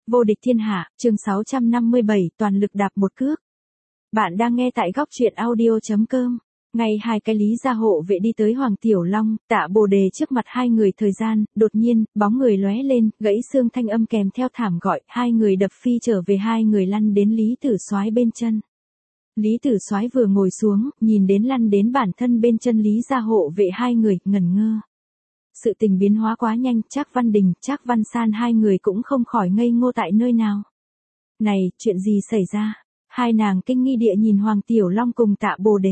Vô địch thiên hạ, chương 657, toàn lực đạp một cước. Bạn đang nghe tại góc truyện audio.com. Ngay hai cái Lý gia hộ vệ đi tới Hoàng Tiểu Long, Tạ Bồ Đề trước mặt hai người thời gian, đột nhiên, bóng người lóe lên, gãy xương thanh âm kèm theo thảm gọi, hai người đập phi trở về, hai người lăn đến Lý Tử Soái bên chân. Lý Tử Soái vừa ngồi xuống, nhìn đến lăn đến bản thân bên chân Lý gia hộ vệ hai người, ngẩn ngơ. Sự tình biến hóa quá nhanh, Trác Văn Đình, Trác Văn San hai người cũng không khỏi ngây ngô tại nơi nào. Này, chuyện gì xảy ra? Hai nàng kinh nghi địa nhìn Hoàng Tiểu Long cùng Tạ Bồ Đề.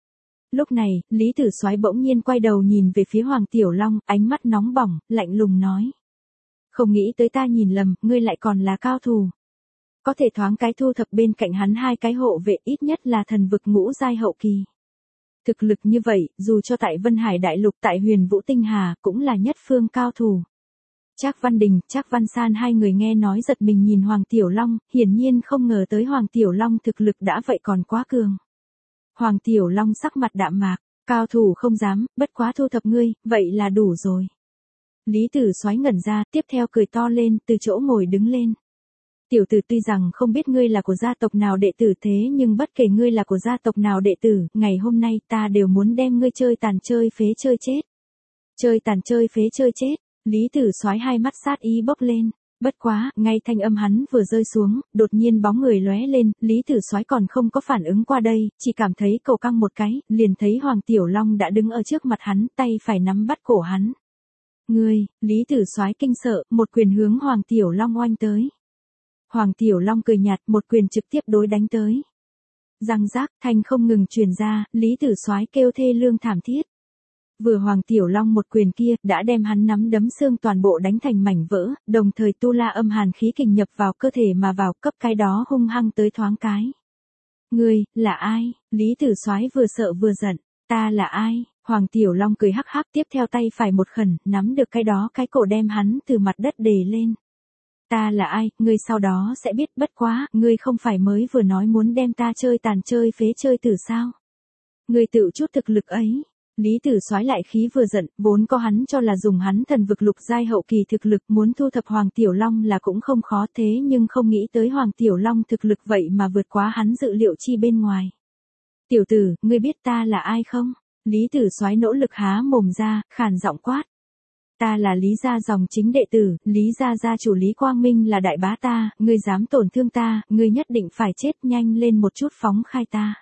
Lúc này, Lý Tử Soái bỗng nhiên quay đầu nhìn về phía Hoàng Tiểu Long, ánh mắt nóng bỏng, lạnh lùng nói. Không nghĩ tới ta nhìn lầm, ngươi lại còn là cao thủ. Có thể thoáng cái thu thập bên cạnh hắn hai cái hộ vệ, ít nhất là thần vực ngũ giai hậu kỳ. Thực lực như vậy, dù cho tại Vân Hải Đại Lục tại Huyền Vũ Tinh Hà, cũng là nhất phương cao thủ. Trác Văn Đình, Trác Văn San hai người nghe nói giật mình nhìn Hoàng Tiểu Long, hiển nhiên không ngờ tới Hoàng Tiểu Long thực lực đã vậy còn quá cường. Hoàng Tiểu Long sắc mặt đạm mạc, cao thủ không dám, bất quá thu thập ngươi, vậy là đủ rồi. Lý Tử Soái ngẩn ra, tiếp theo cười to lên, từ chỗ ngồi đứng lên. Tiểu tử, tuy rằng không biết ngươi là của gia tộc nào đệ tử, thế nhưng bất kể ngươi là của gia tộc nào đệ tử, ngày hôm nay ta đều muốn đem ngươi chơi tàn chơi phế chơi chết. Chơi tàn chơi phế chơi chết, Lý Tử Soái hai mắt sát ý bốc lên. Bất quá, ngay thanh âm hắn vừa rơi xuống, đột nhiên bóng người lóe lên, Lý Tử Soái còn không có phản ứng qua đây, chỉ cảm thấy cổ căng một cái, liền thấy Hoàng Tiểu Long đã đứng ở trước mặt hắn, tay phải nắm bắt cổ hắn. Ngươi, Lý Tử Soái kinh sợ, một quyền hướng Hoàng Tiểu Long oanh tới. Hoàng Tiểu Long cười nhạt, một quyền trực tiếp đối đánh tới. Răng rác, thanh không ngừng truyền ra, Lý Tử Soái kêu thê lương thảm thiết. Vừa Hoàng Tiểu Long một quyền kia, đã đem hắn nắm đấm xương toàn bộ đánh thành mảnh vỡ, đồng thời tu la âm hàn khí kình nhập vào cơ thể mà vào cấp cái đó hung hăng tới thoáng cái. Ngươi, là ai? Lý Tử Soái vừa sợ vừa giận, ta là ai? Hoàng Tiểu Long cười hắc hắc, tiếp theo tay phải một khẩn, nắm được cái đó cái cổ đem hắn từ mặt đất đề lên. Ta là ai, ngươi sau đó sẽ biết, bất quá, ngươi không phải mới vừa nói muốn đem ta chơi tàn chơi phế chơi tử sao? Ngươi tự chút thực lực ấy. Lý Tử Soái lại khí vừa giận, vốn có hắn cho là dùng hắn thần vực lục giai hậu kỳ thực lực muốn thu thập Hoàng Tiểu Long là cũng không khó, thế nhưng không nghĩ tới Hoàng Tiểu Long thực lực vậy mà vượt quá hắn dự liệu chi bên ngoài. Tiểu tử, ngươi biết ta là ai không? Lý Tử Soái nỗ lực há mồm ra, khàn giọng quát. Ta là Lý gia dòng chính đệ tử, Lý gia gia chủ Lý Quang Minh là đại bá ta, ngươi dám tổn thương ta, ngươi nhất định phải chết, nhanh lên một chút phóng khai ta.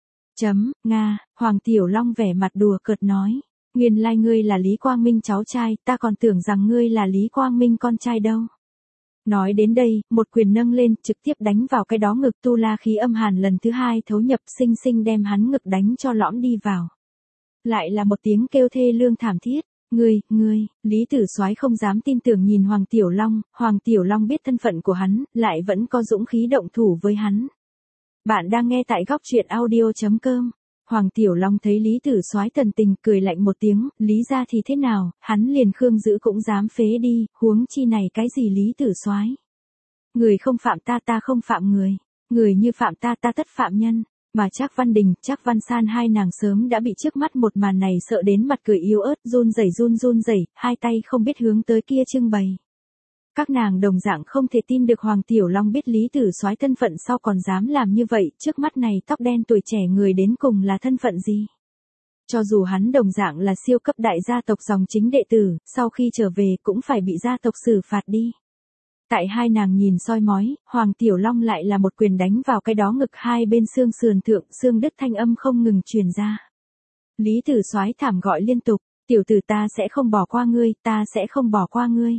Nga, Hoàng Tiểu Long vẻ mặt đùa cợt nói. Nguyên lai ngươi là Lý Quang Minh cháu trai, ta còn tưởng rằng ngươi là Lý Quang Minh con trai đâu. Nói đến đây, một quyền nâng lên, trực tiếp đánh vào cái đó ngực, tu la khí âm hàn lần thứ hai thấu nhập, sinh sinh đem hắn ngực đánh cho lõm đi vào. Lại là một tiếng kêu thê lương thảm thiết. Ngươi, Lý Tử Soái không dám tin tưởng nhìn Hoàng Tiểu Long biết thân phận của hắn, lại vẫn có dũng khí động thủ với hắn. Bạn đang nghe tại góc truyện audio.com. Hoàng Tiểu Long thấy Lý Tử Soái thần tình, cười lạnh một tiếng, Lý gia thì thế nào, hắn liền Khương Dữ cũng dám phế đi, huống chi này cái gì Lý Tử Soái. Người không phạm ta, ta không phạm người. Người như phạm ta, ta tất phạm nhân. Mà Trác Văn Đình, Trác Văn San hai nàng sớm đã bị trước mắt một màn này sợ đến mặt cười yếu ớt, run rẩy, hai tay không biết hướng tới kia trưng bày. Các nàng đồng dạng không thể tin được Hoàng Tiểu Long biết Lý Tử Soái thân phận sau còn dám làm như vậy, trước mắt này tóc đen tuổi trẻ người đến cùng là thân phận gì. Cho dù hắn đồng dạng là siêu cấp đại gia tộc dòng chính đệ tử, sau khi trở về cũng phải bị gia tộc xử phạt đi. Tại hai nàng nhìn soi mói, Hoàng Tiểu Long lại là một quyền đánh vào cái đó ngực, hai bên xương sườn thượng, xương đứt thanh âm không ngừng truyền ra. Lý Tử Soái thảm gọi liên tục, tiểu tử, ta sẽ không bỏ qua ngươi, ta sẽ không bỏ qua ngươi.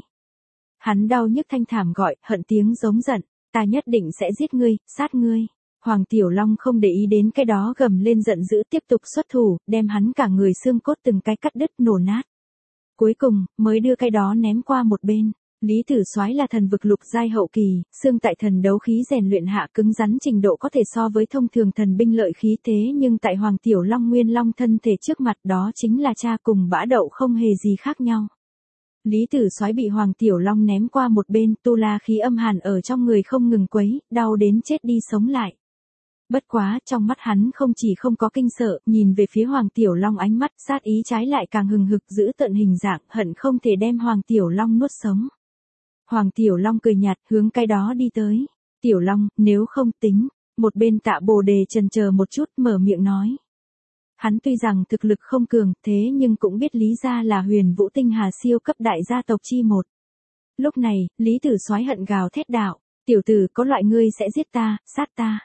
Hắn đau nhức thanh thảm gọi, hận tiếng giống giận, ta nhất định sẽ giết ngươi, sát ngươi. Hoàng Tiểu Long không để ý đến cái đó gầm lên giận dữ, tiếp tục xuất thủ, đem hắn cả người xương cốt từng cái cắt đứt nổ nát. Cuối cùng, mới đưa cái đó ném qua một bên. Lý Tử Soái là thần vực lục giai hậu kỳ, xương tại thần đấu khí rèn luyện hạ cứng rắn trình độ có thể so với thông thường thần binh lợi khí, thế nhưng tại Hoàng Tiểu Long Nguyên Long thân thể trước mặt đó chính là cha cùng bã đậu không hề gì khác nhau. Lý Tử Soái bị Hoàng Tiểu Long ném qua một bên, tu la khí âm hàn ở trong người không ngừng quấy, đau đến chết đi sống lại. Bất quá, trong mắt hắn không chỉ không có kinh sợ, nhìn về phía Hoàng Tiểu Long ánh mắt sát ý trái lại càng hừng hực, giữ tận hình dạng, hận không thể đem Hoàng Tiểu Long nuốt sống. Hoàng Tiểu Long cười nhạt hướng cái đó đi tới. Tiểu Long, nếu không tính, một bên Tạ Bồ Đề chần chờ một chút mở miệng nói. Hắn tuy rằng thực lực không cường thế nhưng cũng biết Lý gia là Huyền Vũ Tinh Hà siêu cấp đại gia tộc chi một. Lúc này, Lý Tử Soái hận gào thét đạo, tiểu tử có loại ngươi sẽ giết ta, sát ta.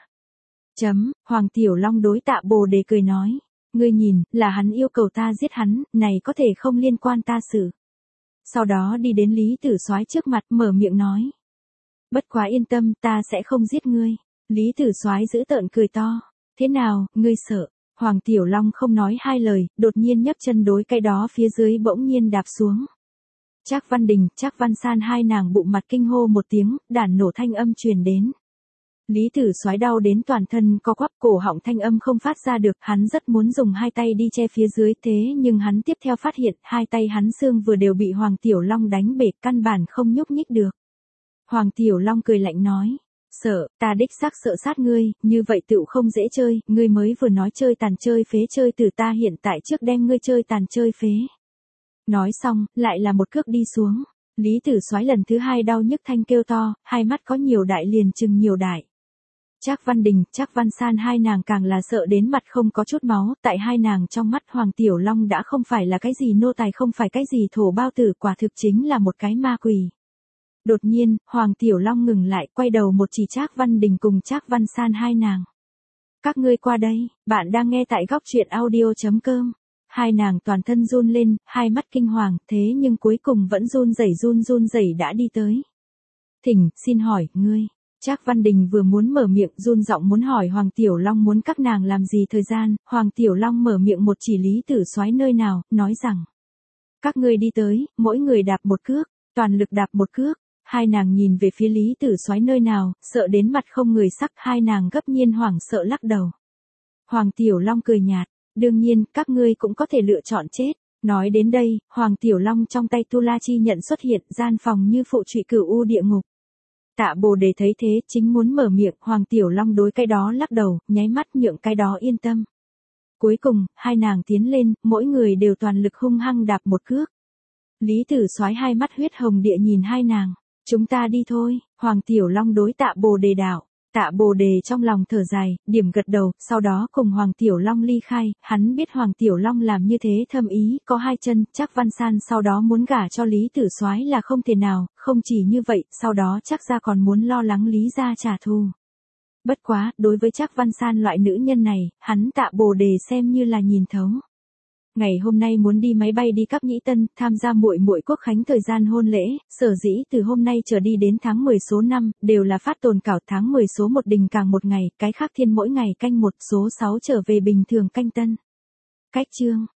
Hoàng Tiểu Long đối Tạ Bồ Đề cười nói, ngươi nhìn, là hắn yêu cầu ta giết hắn, này có thể không liên quan ta sự. Sau đó đi đến Lý Tử Soái trước mặt mở miệng nói. Bất quá yên tâm, ta sẽ không giết ngươi. Lý Tử Soái giữ tợn cười to. Thế nào, ngươi sợ? Hoàng Tiểu Long không nói hai lời, đột nhiên nhấc chân đối cái đó phía dưới bỗng nhiên đạp xuống. Trác Văn Đình, Trác Văn San hai nàng bụng mặt kinh hô một tiếng, đản nổ thanh âm truyền đến. Lý Tử Soái đau đến toàn thân co quắp, cổ họng thanh âm không phát ra được, hắn rất muốn dùng hai tay đi che phía dưới thế nhưng hắn tiếp theo phát hiện hai tay hắn xương vừa đều bị Hoàng Tiểu Long đánh bể, căn bản không nhúc nhích được. Hoàng Tiểu Long cười lạnh nói, sợ, ta đích xác sợ sát ngươi, như vậy tựu không dễ chơi, ngươi mới vừa nói chơi tàn chơi phế chơi từ ta hiện tại trước đem ngươi chơi tàn chơi phế. Nói xong, lại là một cước đi xuống. Lý Tử Soái lần thứ hai đau nhức thanh kêu to, hai mắt có nhiều đại liền chừng nhiều đại. Trác Văn Đình, Trác Văn San hai nàng càng là sợ đến mặt không có chút máu, tại hai nàng trong mắt Hoàng Tiểu Long đã không phải là cái gì nô tài, không phải cái gì thổ bao tử, quả thực chính là một cái ma quỷ. Đột nhiên, Hoàng Tiểu Long ngừng lại, quay đầu một chỉ Trác Văn Đình cùng Trác Văn San hai nàng. Các ngươi qua đây, bạn đang nghe tại góc truyện audio.com. Hai nàng toàn thân run lên, hai mắt kinh hoàng, thế nhưng cuối cùng vẫn run rẩy đã đi tới. Thỉnh, xin hỏi, ngươi. Trác Văn Đình vừa muốn mở miệng run giọng muốn hỏi Hoàng Tiểu Long muốn các nàng làm gì thời gian, Hoàng Tiểu Long mở miệng một chỉ Lý Tử Soái nơi nào, nói rằng. Các ngươi đi tới, mỗi người đạp một cước, toàn lực đạp một cước. Hai nàng nhìn về phía Lý Tử Soái nơi nào, sợ đến mặt không người sắc, hai nàng gấp nhiên hoảng sợ lắc đầu. Hoàng Tiểu Long cười nhạt, đương nhiên, các ngươi cũng có thể lựa chọn chết. Nói đến đây, Hoàng Tiểu Long trong tay Tu La Chi nhận xuất hiện, gian phòng như phụ trụy cửu u địa ngục. Tạ Bồ Đề thấy thế, chính muốn mở miệng, Hoàng Tiểu Long đối cái đó lắc đầu, nháy mắt nhượng cái đó yên tâm. Cuối cùng, hai nàng tiến lên, mỗi người đều toàn lực hung hăng đạp một cước. Lý Tử Soái hai mắt huyết hồng địa nhìn hai nàng. Chúng ta đi thôi, Hoàng Tiểu Long đối Tạ Bồ Đề đạo. Tạ Bồ Đề trong lòng thở dài, điểm gật đầu, sau đó cùng Hoàng Tiểu Long ly khai, hắn biết Hoàng Tiểu Long làm như thế thâm ý, có hai chân, Trác Văn San sau đó muốn gả cho Lý Tử Soái là không thể nào, không chỉ như vậy, sau đó chắc ra còn muốn lo lắng Lý gia trả thù. Bất quá, đối với Trác Văn San loại nữ nhân này, hắn Tạ Bồ Đề xem như là nhìn thấu. Ngày hôm nay muốn đi máy bay đi Cáp Nhĩ Tân, tham gia muội muội Quốc khánh thời gian hôn lễ, sở dĩ từ hôm nay trở đi đến tháng 10 số 5, đều là phát tồn cảo tháng 10 số 1 đình càng một ngày, cái khác thiên mỗi ngày canh 1 số 6 trở về bình thường canh tân. Cách chương